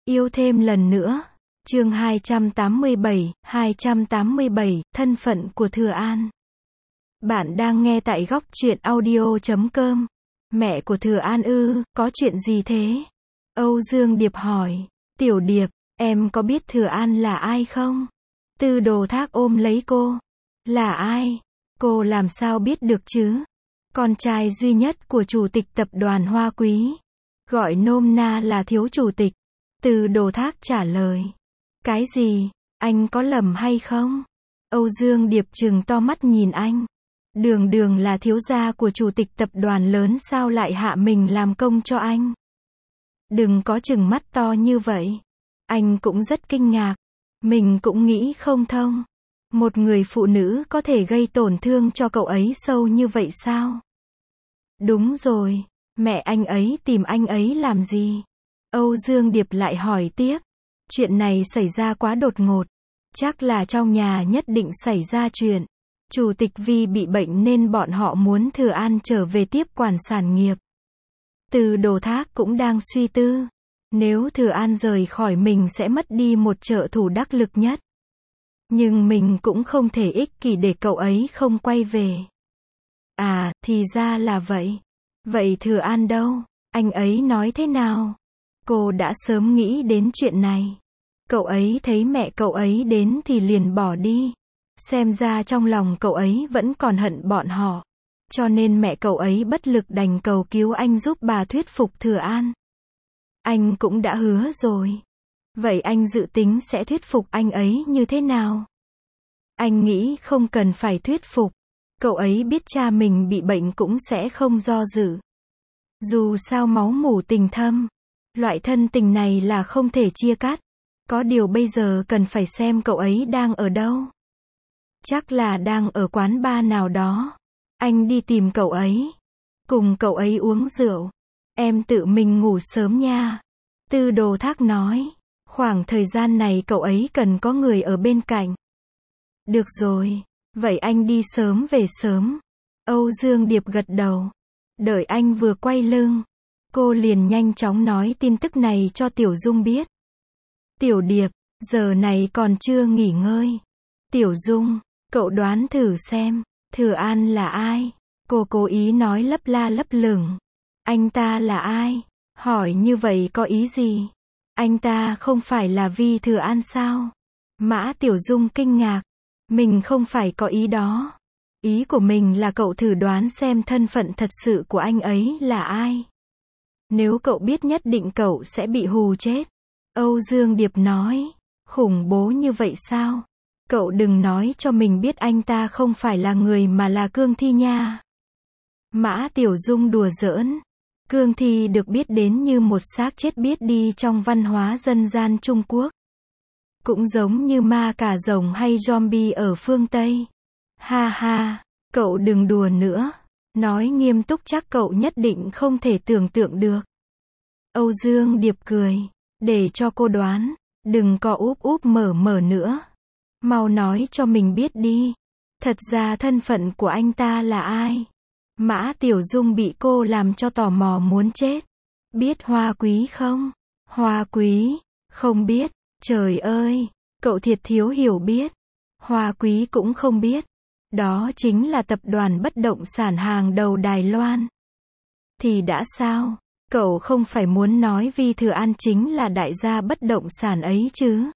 Yêu thêm lần nữa. Chương 287, thân phận của Thừa An. Bạn đang nghe tại góc truyện audio.com. Mẹ của Thừa An ư, có chuyện gì thế? Âu Dương Điệp hỏi. Tiểu Điệp, em có biết Thừa An là ai không? Tư Đồ Thác ôm lấy cô. Là ai? Cô làm sao biết được chứ? Con trai duy nhất của chủ tịch tập đoàn Hoa Quý. Gọi nôm na là thiếu chủ tịch. Tư Đồ Thác trả lời. Cái gì? Anh có lầm hay không? Âu Dương Điệp trừng to mắt nhìn anh. Đường đường là thiếu gia của chủ tịch tập đoàn lớn sao lại hạ mình làm công cho anh? Đừng có trừng mắt to như vậy. Anh cũng rất kinh ngạc. Mình cũng nghĩ không thông. Một người phụ nữ có thể gây tổn thương cho cậu ấy sâu như vậy sao? Đúng rồi. Mẹ anh ấy tìm anh ấy làm gì? Âu Dương Điệp lại hỏi tiếp. Chuyện này xảy ra quá đột ngột. Chắc là trong nhà nhất định xảy ra chuyện. Chủ tịch Vi bị bệnh nên bọn họ muốn Thừa An trở về tiếp quản sản nghiệp. Tư Đồ Thác cũng đang suy tư. Nếu Thừa An rời khỏi mình sẽ mất đi một trợ thủ đắc lực nhất. Nhưng mình cũng không thể ích kỷ để cậu ấy không quay về. À, thì ra là vậy. Vậy Thừa An đâu? Anh ấy nói thế nào? Cô đã sớm nghĩ đến chuyện này. Cậu ấy thấy mẹ cậu ấy đến thì liền bỏ đi. Xem ra trong lòng cậu ấy vẫn còn hận bọn họ. Cho nên mẹ cậu ấy bất lực đành cầu cứu anh giúp bà thuyết phục Thừa An. Anh cũng đã hứa rồi. Vậy anh dự tính sẽ thuyết phục anh ấy như thế nào? Anh nghĩ không cần phải thuyết phục. Cậu ấy biết cha mình bị bệnh cũng sẽ không do dự. Dù sao máu mủ tình thâm. Loại thân tình này là không thể chia cắt. Có điều bây giờ cần phải xem cậu ấy đang ở đâu. Chắc là đang ở quán bar nào đó. Anh đi tìm cậu ấy. Cùng cậu ấy uống rượu. Em tự mình ngủ sớm nha. Tư Đồ Thác nói. Khoảng thời gian này cậu ấy cần có người ở bên cạnh. Được rồi. Vậy anh đi sớm về sớm. Âu Dương Điệp gật đầu. Đợi anh vừa quay lưng. Cô liền nhanh chóng nói tin tức này cho Tiểu Dung biết. Tiểu Điệp, giờ này còn chưa nghỉ ngơi. Tiểu Dung, cậu đoán thử xem, Thừa An là ai? Cô cố ý nói lấp la lấp lửng. Anh ta là ai? Hỏi như vậy có ý gì? Anh ta không phải là Vi Thừa An sao? Mã Tiểu Dung kinh ngạc. Mình không phải có ý đó. Ý của mình là cậu thử đoán xem thân phận thật sự của anh ấy là ai. Nếu cậu biết nhất định cậu sẽ bị hù chết. Âu Dương Điệp nói. Khủng bố như vậy sao? Cậu đừng nói cho mình biết anh ta không phải là người mà là Cương Thi nha. Mã Tiểu Dung đùa giỡn. Cương Thi được biết đến như một xác chết biết đi trong văn hóa dân gian Trung Quốc. Cũng giống như ma cà rồng hay zombie ở phương Tây. Ha ha, cậu đừng đùa nữa. Nói nghiêm túc chắc cậu nhất định không thể tưởng tượng được. Âu Dương Điệp cười. Để cho cô đoán. Đừng có úp úp mở mở nữa. Mau nói cho mình biết đi. Thật ra thân phận của anh ta là ai? Mã Tiểu Dung bị cô làm cho tò mò muốn chết. Biết Hoa Quý không? Hoa Quý? Không biết. Trời ơi, cậu thiệt thiếu hiểu biết. Hoa Quý cũng không biết. Đó chính là tập đoàn bất động sản hàng đầu Đài Loan. Thì đã sao? Cậu không phải muốn nói Vi Thừa An chính là đại gia bất động sản ấy chứ?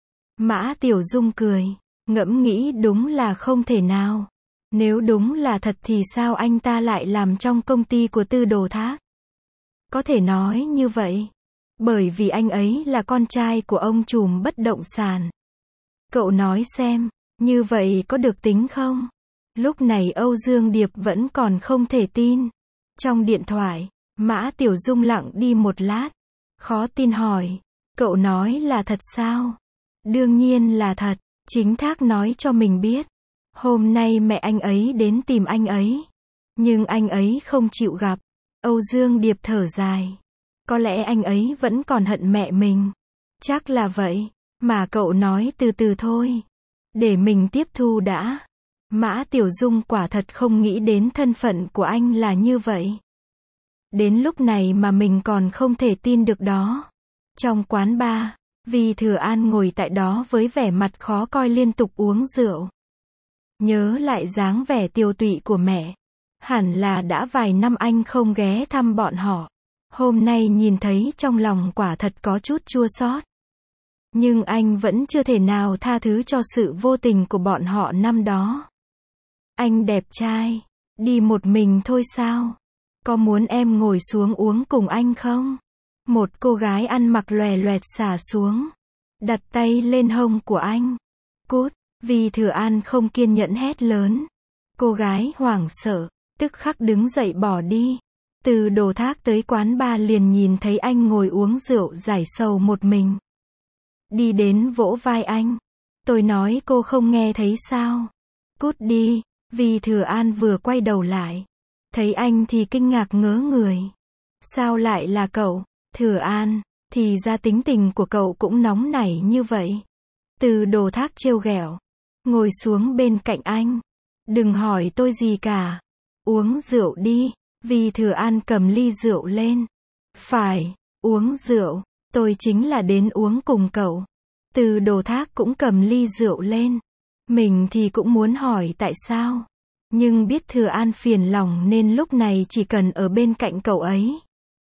Mã Tiểu Dung cười. Ngẫm nghĩ đúng là không thể nào. Nếu đúng là thật thì sao anh ta lại làm trong công ty của Tư Đồ Thác? Có thể nói như vậy. Bởi vì anh ấy là con trai của ông trùm bất động sản. Cậu nói xem, như vậy có được tính không? Lúc này Âu Dương Điệp vẫn còn không thể tin. Trong điện thoại, Mã Tiểu Dung lặng đi một lát. Khó tin hỏi, cậu nói là thật sao? Đương nhiên là thật, chính Thác nói cho mình biết. Hôm nay mẹ anh ấy đến tìm anh ấy. Nhưng anh ấy không chịu gặp. Âu Dương Điệp thở dài. Có lẽ anh ấy vẫn còn hận mẹ mình. Chắc là vậy. Mà cậu nói từ từ thôi. Để mình tiếp thu đã. Mã Tiểu Dung quả thật không nghĩ đến thân phận của anh là như vậy. Đến lúc này mà mình còn không thể tin được đó. Trong quán bar, Vi Thừa An ngồi tại đó với vẻ mặt khó coi liên tục uống rượu. Nhớ lại dáng vẻ tiều tụy của mẹ. Hẳn là đã vài năm anh không ghé thăm bọn họ. Hôm nay nhìn thấy trong lòng quả thật có chút chua xót. Nhưng anh vẫn chưa thể nào tha thứ cho sự vô tình của bọn họ năm đó. Anh đẹp trai, đi một mình thôi sao? Có muốn em ngồi xuống uống cùng anh không? Một cô gái ăn mặc lòe loẹt xả xuống, đặt tay lên hông của anh. Cút, Vi Thừa An không kiên nhẫn hét lớn. Cô gái hoảng sợ, tức khắc đứng dậy bỏ đi. Từ Đồ Thác tới quán bar liền nhìn thấy anh ngồi uống rượu giải sầu một mình. Đi đến vỗ vai anh. Tôi nói cô không nghe thấy sao? Cút đi. Vi Thừa An vừa quay đầu lại, thấy anh thì kinh ngạc ngớ người. Sao lại là cậu? Thừa An, thì ra tính tình của cậu cũng nóng nảy như vậy. Từ Đồ Thác trêu ghẹo, ngồi xuống bên cạnh anh. Đừng hỏi tôi gì cả. Uống rượu đi. Vi Thừa An cầm ly rượu lên. Phải, uống rượu, tôi chính là đến uống cùng cậu. Từ Đồ Thác cũng cầm ly rượu lên. Mình thì cũng muốn hỏi tại sao. Nhưng biết Thừa An phiền lòng nên lúc này chỉ cần ở bên cạnh cậu ấy.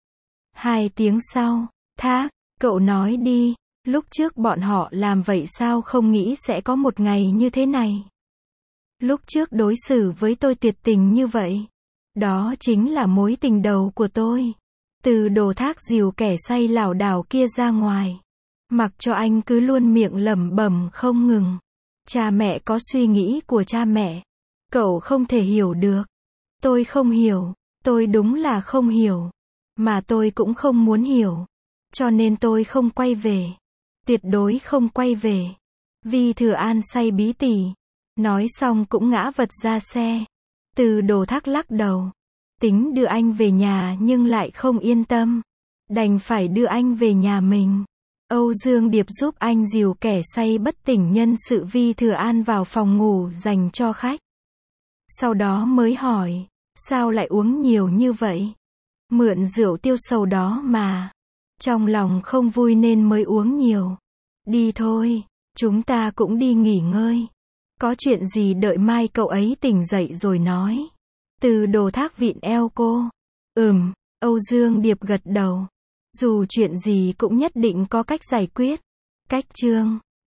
2 tiếng sau, Thác, cậu nói đi, lúc trước bọn họ làm vậy sao không nghĩ sẽ có một ngày như thế này. Lúc trước đối xử với tôi tuyệt tình như vậy. Đó chính là mối tình đầu của tôi. Từ Đồ Thác dìu kẻ say lảo đảo kia ra ngoài. Mặc cho anh cứ luôn miệng lẩm bẩm không ngừng. Cha mẹ có suy nghĩ của cha mẹ. Cậu không thể hiểu được. Tôi không hiểu. Tôi đúng là không hiểu. Mà tôi cũng không muốn hiểu. Cho nên tôi không quay về. Tuyệt đối không quay về. Vi Thừa An say bí tỉ. Nói xong cũng ngã vật ra xe. Từ Đồ Thác lắc đầu. Tính đưa anh về nhà nhưng lại không yên tâm. Đành phải đưa anh về nhà mình. Âu Dương Điệp giúp anh dìu kẻ say bất tỉnh nhân sự Vi Thừa An vào phòng ngủ dành cho khách. Sau đó mới hỏi, sao lại uống nhiều như vậy? Mượn rượu tiêu sầu đó mà. Trong lòng không vui nên mới uống nhiều. Đi thôi, chúng ta cũng đi nghỉ ngơi. Có chuyện gì đợi mai cậu ấy tỉnh dậy rồi nói. Từ Đồ Thác vịn eo cô. Âu Dương Điệp gật đầu. Dù chuyện gì cũng nhất định có cách giải quyết. Cách chương